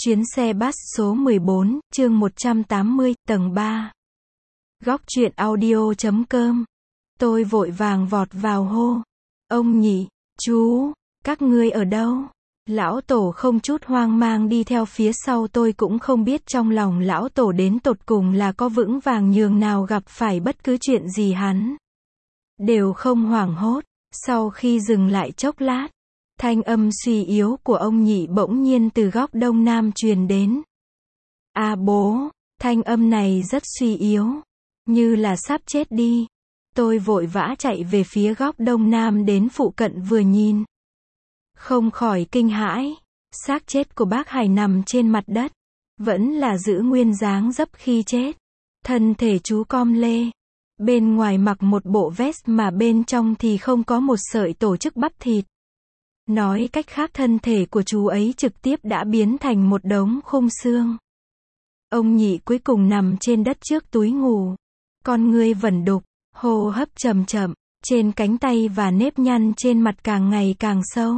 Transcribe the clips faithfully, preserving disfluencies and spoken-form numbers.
Chuyến xe bus số mười bốn, chương một trăm tám mươi, tầng ba. Góc truyện audio chấm com. Tôi vội vàng vọt vào hô. Ông nhị, chú, các ngươi ở đâu? Lão tổ không chút hoang mang đi theo phía sau tôi, cũng không biết trong lòng lão tổ đến tột cùng là có vững vàng nhường nào, gặp phải bất cứ chuyện gì hắn đều không hoảng hốt. Sau khi dừng lại chốc lát, thanh âm suy yếu của ông nhị bỗng nhiên từ góc đông nam truyền đến. A bố, thanh âm này rất suy yếu, như là sắp chết đi. Tôi vội vã chạy về phía góc đông nam, đến phụ cận vừa nhìn, không khỏi kinh hãi. Xác chết của bác Hải nằm trên mặt đất, vẫn là giữ nguyên dáng dấp khi chết. Thân thể chú com lê, bên ngoài mặc một bộ vest mà bên trong thì không có một sợi tổ chức bắp thịt. Nói cách khác, thân thể của chú ấy trực tiếp đã biến thành một đống khung xương. Ông nhị cuối cùng nằm trên đất trước túi ngủ, con ngươi vẩn đục, hô hấp chậm chậm, trên cánh tay và nếp nhăn trên mặt càng ngày càng sâu.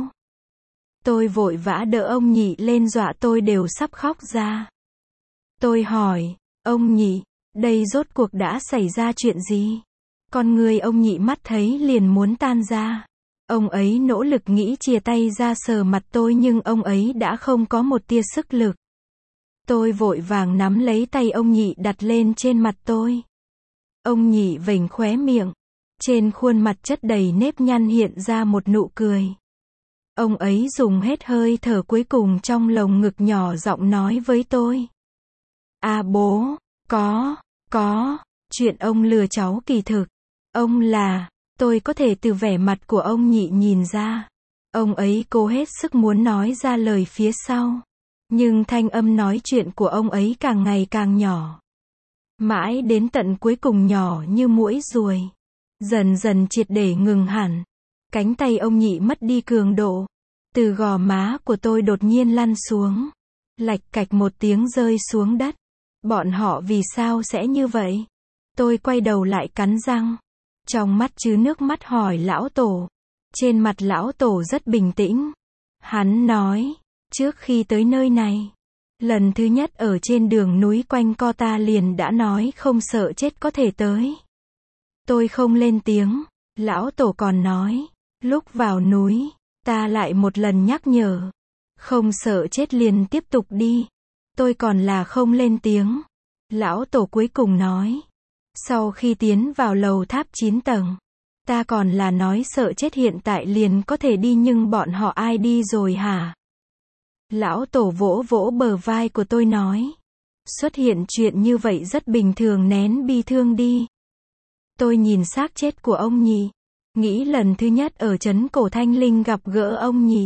Tôi vội vã đỡ ông nhị lên, dọa tôi đều sắp khóc ra. Tôi hỏi, ông nhị, đây rốt cuộc đã xảy ra chuyện gì? Con người ông nhị mắt thấy liền muốn tan ra. Ông ấy nỗ lực nghĩ chìa tay ra sờ mặt tôi, nhưng ông ấy đã không có một tia sức lực. Tôi vội vàng nắm lấy tay ông nhị đặt lên trên mặt tôi. Ông nhị vểnh khóe miệng, trên khuôn mặt chất đầy nếp nhăn hiện ra một nụ cười. Ông ấy dùng hết hơi thở cuối cùng trong lồng ngực, nhỏ giọng nói với tôi. À bố, có, có, chuyện ông lừa cháu kỳ thực. Ông là, tôi có thể từ vẻ mặt của ông nhị nhìn ra. Ông ấy cố hết sức muốn nói ra lời phía sau, nhưng thanh âm nói chuyện của ông ấy càng ngày càng nhỏ. Mãi đến tận cuối cùng nhỏ như muỗi ruồi, dần dần triệt để ngừng hẳn. Cánh tay ông nhị mất đi cường độ, từ gò má của tôi đột nhiên lăn xuống, lạch cạch một tiếng rơi xuống đất. Bọn họ vì sao sẽ như vậy? Tôi quay đầu lại cắn răng, trong mắt chứa nước mắt hỏi lão tổ. Trên mặt lão tổ rất bình tĩnh. Hắn nói, trước khi tới nơi này, lần thứ nhất ở trên đường núi quanh co, ta liền đã nói không sợ chết có thể tới. Tôi không lên tiếng. Lão tổ còn nói, lúc vào núi, ta lại một lần nhắc nhở, không sợ chết liền tiếp tục đi. Tôi còn là không lên tiếng. Lão tổ cuối cùng nói, sau khi tiến vào lầu tháp chín tầng, ta còn là nói sợ chết hiện tại liền có thể đi, nhưng bọn họ ai đi rồi hả? Lão tổ vỗ vỗ bờ vai của tôi nói, xuất hiện chuyện như vậy rất bình thường, nén bi thương đi. Tôi nhìn xác chết của ông nhị, nghĩ lần thứ nhất ở trấn Cổ Thanh Linh gặp gỡ ông nhị.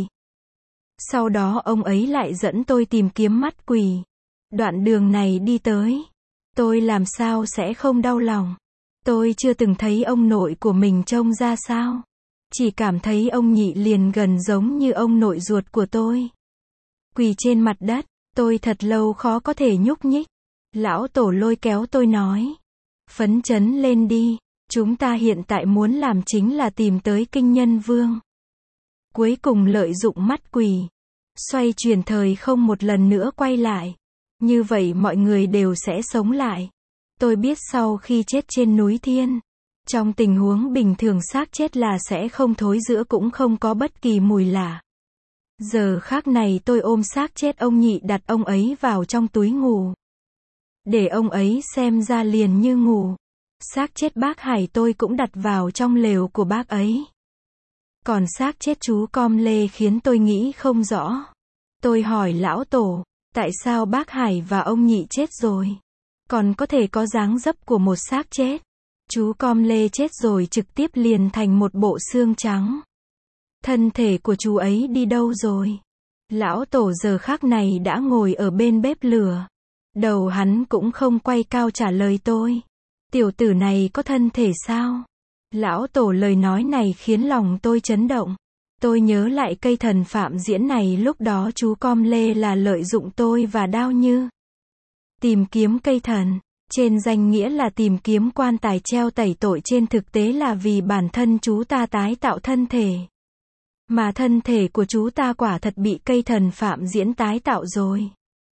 Sau đó ông ấy lại dẫn tôi tìm kiếm mắt quỷ. Đoạn đường này đi tới, tôi làm sao sẽ không đau lòng. Tôi chưa từng thấy ông nội của mình trông ra sao, chỉ cảm thấy ông nhị liền gần giống như ông nội ruột của tôi. Quỳ trên mặt đất, tôi thật lâu khó có thể nhúc nhích. Lão tổ lôi kéo tôi nói, phấn chấn lên đi, chúng ta hiện tại muốn làm chính là tìm tới Kinh Nhân Vương. Cuối cùng lợi dụng mắt quỷ, xoay chuyển thời không một lần nữa quay lại. Như vậy mọi người đều sẽ sống lại. Tôi biết sau khi chết trên núi Thiên, trong tình huống bình thường xác chết là sẽ không thối rữa, cũng không có bất kỳ mùi lạ. Giờ khác này tôi ôm xác chết ông nhị, đặt ông ấy vào trong túi ngủ, để ông ấy xem ra liền như ngủ. Xác chết bác Hải tôi cũng đặt vào trong lều của bác ấy. Còn xác chết chú com lê khiến tôi nghĩ không rõ. Tôi hỏi lão tổ, tại sao bác Hải và ông nhị chết rồi, còn có thể có dáng dấp của một xác chết? Chú com lê chết rồi trực tiếp liền thành một bộ xương trắng. Thân thể của chú ấy đi đâu rồi? Lão tổ giờ khắc này đã ngồi ở bên bếp lửa. Đầu hắn cũng không quay cao trả lời tôi. Tiểu tử này có thân thể sao? Lão tổ lời nói này khiến lòng tôi chấn động. Tôi nhớ lại cây thần Phạm Diễn này, lúc đó chú com lê là lợi dụng tôi và Đao Như tìm kiếm cây thần, trên danh nghĩa là tìm kiếm quan tài treo tẩy tội, trên thực tế là vì bản thân chú ta tái tạo thân thể. Mà thân thể của chú ta quả thật bị cây thần Phạm Diễn tái tạo rồi.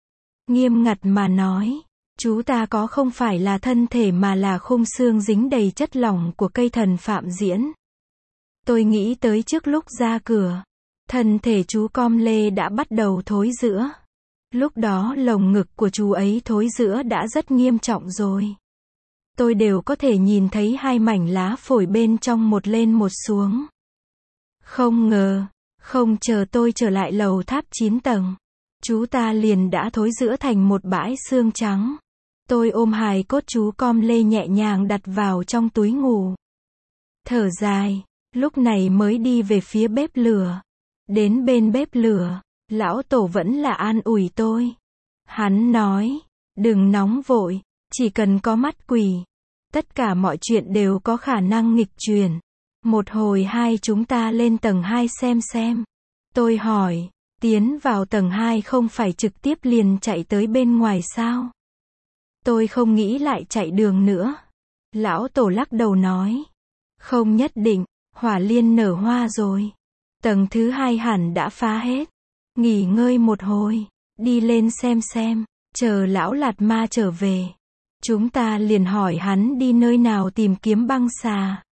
Nghiêm ngặt mà nói, chú ta có không phải là thân thể mà là khung xương dính đầy chất lỏng của cây thần Phạm Diễn. Tôi nghĩ tới trước lúc ra cửa, thân thể chú Com Lê đã bắt đầu thối rữa. Lúc đó lồng ngực của chú ấy thối rữa đã rất nghiêm trọng rồi. Tôi đều có thể nhìn thấy hai mảnh lá phổi bên trong một lên một xuống. Không ngờ, không chờ tôi trở lại lầu tháp chín tầng, chú ta liền đã thối rữa thành một bãi xương trắng. Tôi ôm hài cốt chú Com Lê nhẹ nhàng đặt vào trong túi ngủ. Thở dài, lúc này mới đi về phía bếp lửa. Đến bên bếp lửa, lão tổ vẫn là an ủi tôi. Hắn nói, đừng nóng vội, chỉ cần có mắt quỷ. Tất cả mọi chuyện đều có khả năng nghịch chuyển. Một hồi hai chúng ta lên tầng hai xem xem. Tôi hỏi, tiến vào tầng hai không phải trực tiếp liền chạy tới bên ngoài sao? Tôi không nghĩ lại chạy đường nữa. Lão tổ lắc đầu nói, không nhất định, hỏa liên nở hoa rồi. Tầng thứ hai hẳn đã phá hết. Nghỉ ngơi một hồi, đi lên xem xem, chờ lão Lạt Ma trở về. Chúng ta liền hỏi hắn đi nơi nào tìm kiếm băng xà.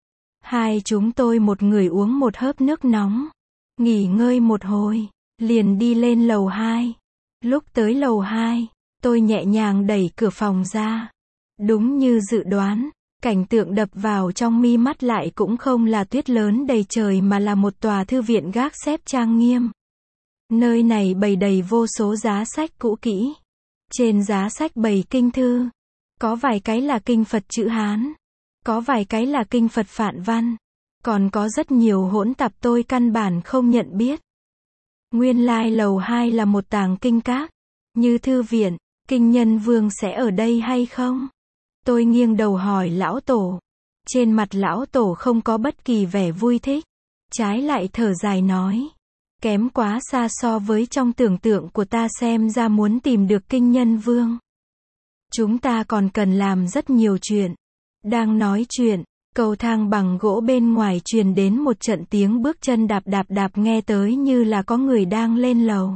Hai chúng tôi một người uống một hớp nước nóng. Nghỉ ngơi một hồi, liền đi lên lầu hai. Lúc tới lầu hai, tôi nhẹ nhàng đẩy cửa phòng ra. Đúng như dự đoán, cảnh tượng đập vào trong mi mắt lại cũng không là tuyết lớn đầy trời mà là một tòa thư viện gác xếp trang nghiêm. Nơi này bày đầy vô số giá sách cũ kỹ. Trên giá sách bày kinh thư. Có vài cái là kinh Phật chữ Hán. Có vài cái là kinh Phật Phạn Văn. Còn có rất nhiều hỗn tạp tôi căn bản không nhận biết. Nguyên lai lầu hai là một tàng kinh các. Như thư viện, Kinh Nhân Vương sẽ ở đây hay không? Tôi nghiêng đầu hỏi lão tổ. Trên mặt lão tổ không có bất kỳ vẻ vui thích. Trái lại thở dài nói. Kém quá xa so với trong tưởng tượng của ta, xem ra muốn tìm được Kinh Nhân Vương. Chúng ta còn cần làm rất nhiều chuyện. Đang nói chuyện, cầu thang bằng gỗ bên ngoài truyền đến một trận tiếng bước chân đạp đạp đạp nghe tới như là có người đang lên lầu.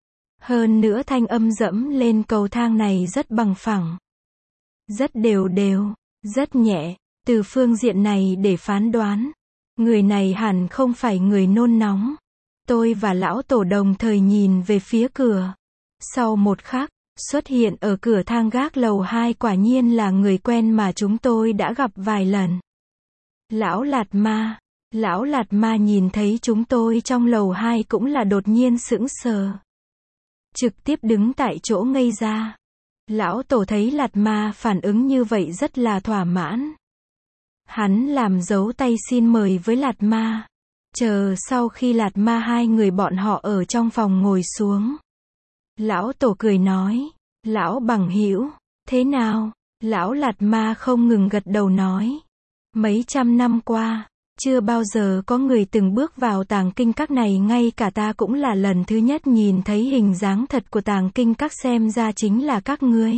Hơn nữa thanh âm dẫm lên cầu thang này rất bằng phẳng. Rất đều đều, rất nhẹ, từ phương diện này để phán đoán. Người này hẳn không phải người nôn nóng. Tôi và lão tổ đồng thời nhìn về phía cửa. Sau một khắc, xuất hiện ở cửa thang gác lầu hai quả nhiên là người quen mà chúng tôi đã gặp vài lần. Lão Lạt Ma. Lão Lạt Ma nhìn thấy chúng tôi trong lầu hai cũng là đột nhiên sững sờ. Trực tiếp đứng tại chỗ ngây ra. Lão tổ thấy Lạt Ma phản ứng như vậy rất là thỏa mãn. Hắn làm dấu tay xin mời với Lạt Ma. Chờ sau khi Lạt Ma hai người bọn họ ở trong phòng ngồi xuống. Lão tổ cười nói, lão bằng hữu, thế nào? Lão Lạt Ma không ngừng gật đầu nói. Mấy trăm năm qua, chưa bao giờ có người từng bước vào tàng kinh các này, ngay cả ta cũng là lần thứ nhất nhìn thấy hình dáng thật của tàng kinh các, xem ra chính là các ngươi.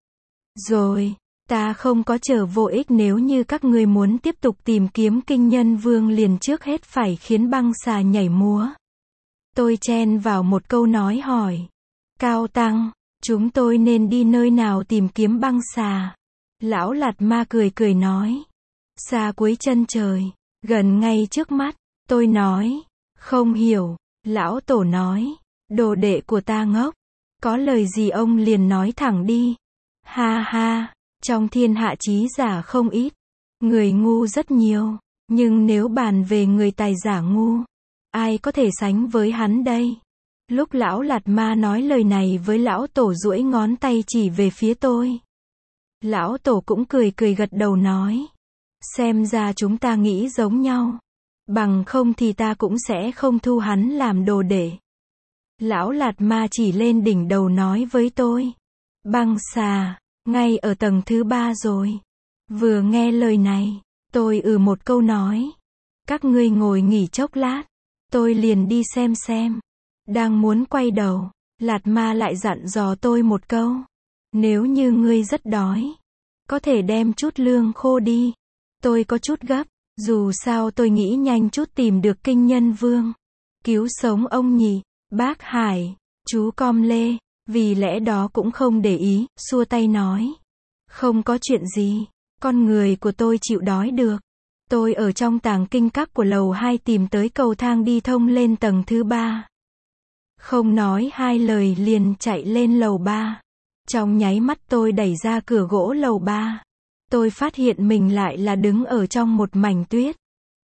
Rồi, ta không có chờ vô ích, nếu như các ngươi muốn tiếp tục tìm kiếm Kinh Nhân Vương liền trước hết phải khiến băng xà nhảy múa. Tôi chen vào một câu nói hỏi. Cao Tăng, chúng tôi nên đi nơi nào tìm kiếm băng xà? Lão Lạt Ma cười cười nói. Xa cuối chân trời, gần ngay trước mắt. Tôi nói, không hiểu. Lão tổ nói, đồ đệ của ta ngốc. Có lời gì ông liền nói thẳng đi. Ha ha, trong thiên hạ trí giả không ít. Người ngu rất nhiều. Nhưng nếu bàn về người tài giả ngu, ai có thể sánh với hắn đây? Lúc lão Lạt Ma nói lời này với lão tổ duỗi ngón tay chỉ về phía tôi. Lão tổ cũng cười cười gật đầu nói. Xem ra chúng ta nghĩ giống nhau. Bằng không thì ta cũng sẽ không thu hắn làm đồ đệ. Lão Lạt Ma chỉ lên đỉnh đầu nói với tôi. Băng xà, ngay ở tầng thứ ba rồi. Vừa nghe lời này, tôi ừ một câu nói. Các ngươi ngồi nghỉ chốc lát. Tôi liền đi xem xem. Đang muốn quay đầu, Lạt Ma lại dặn dò tôi một câu. Nếu như ngươi rất đói, có thể đem chút lương khô đi. Tôi có chút gấp, dù sao tôi nghĩ nhanh chút tìm được Kinh Nhân Vương. Cứu sống ông nhỉ, bác Hải, chú Com Lê. Vì lẽ đó cũng không để ý, xua tay nói. Không có chuyện gì. Con người của tôi chịu đói được. Tôi ở trong tàng kinh các của lầu hai tìm tới cầu thang đi thông lên tầng thứ ba. Không nói hai lời liền chạy lên lầu ba. Trong nháy mắt tôi đẩy ra cửa gỗ lầu ba. Tôi phát hiện mình lại là đứng ở trong một mảnh tuyết.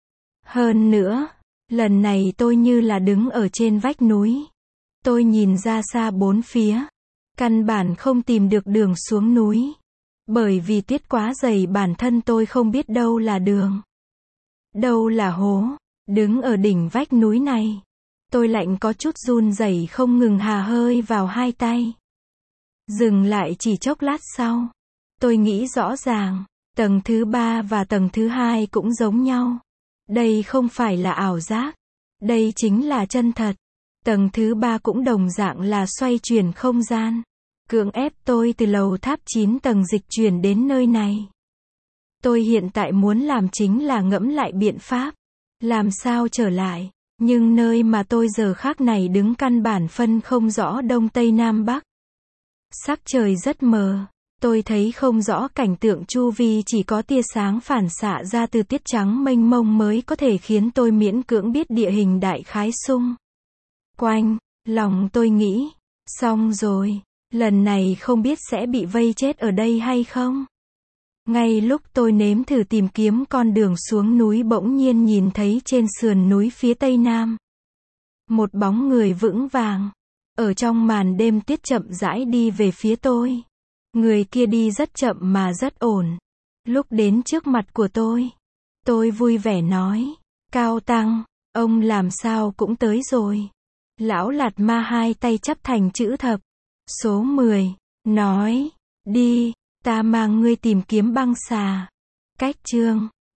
Hơn nữa, lần này tôi như là đứng ở trên vách núi. Tôi nhìn ra xa bốn phía. Căn bản không tìm được đường xuống núi. Bởi vì tuyết quá dày bản thân tôi không biết đâu là đường. Đâu là hố. Đứng ở đỉnh vách núi này. Tôi lạnh có chút run rẩy không ngừng hà hơi vào hai tay. Dừng lại chỉ chốc lát sau. Tôi nghĩ rõ ràng. Tầng thứ ba và tầng thứ hai cũng giống nhau. Đây không phải là ảo giác. Đây chính là chân thật. Tầng thứ ba cũng đồng dạng là xoay chuyển không gian. Cưỡng ép tôi từ lầu tháp chín tầng dịch chuyển đến nơi này. Tôi hiện tại muốn làm chính là ngẫm lại biện pháp. Làm sao trở lại. Nhưng nơi mà tôi giờ khắc này đứng căn bản phân không rõ đông tây nam bắc. Sắc trời rất mờ. Tôi thấy không rõ cảnh tượng chu vi, chỉ có tia sáng phản xạ ra từ tiết trắng mênh mông mới có thể khiến tôi miễn cưỡng biết địa hình đại khái xung quanh. Lòng tôi nghĩ, xong rồi, lần này không biết sẽ bị vây chết ở đây hay không. Ngay lúc tôi nếm thử tìm kiếm con đường xuống núi bỗng nhiên nhìn thấy trên sườn núi phía tây nam. Một bóng người vững vàng. Ở trong màn đêm tuyết chậm rãi đi về phía tôi. Người kia đi rất chậm mà rất ổn. Lúc đến trước mặt của tôi. Tôi vui vẻ nói. Cao Tăng, ông làm sao cũng tới rồi. Lão Lạt Ma hai tay chắp thành chữ thập. Số mười. Nói. Đi, ta mang ngươi tìm kiếm băng xà. Cách chương.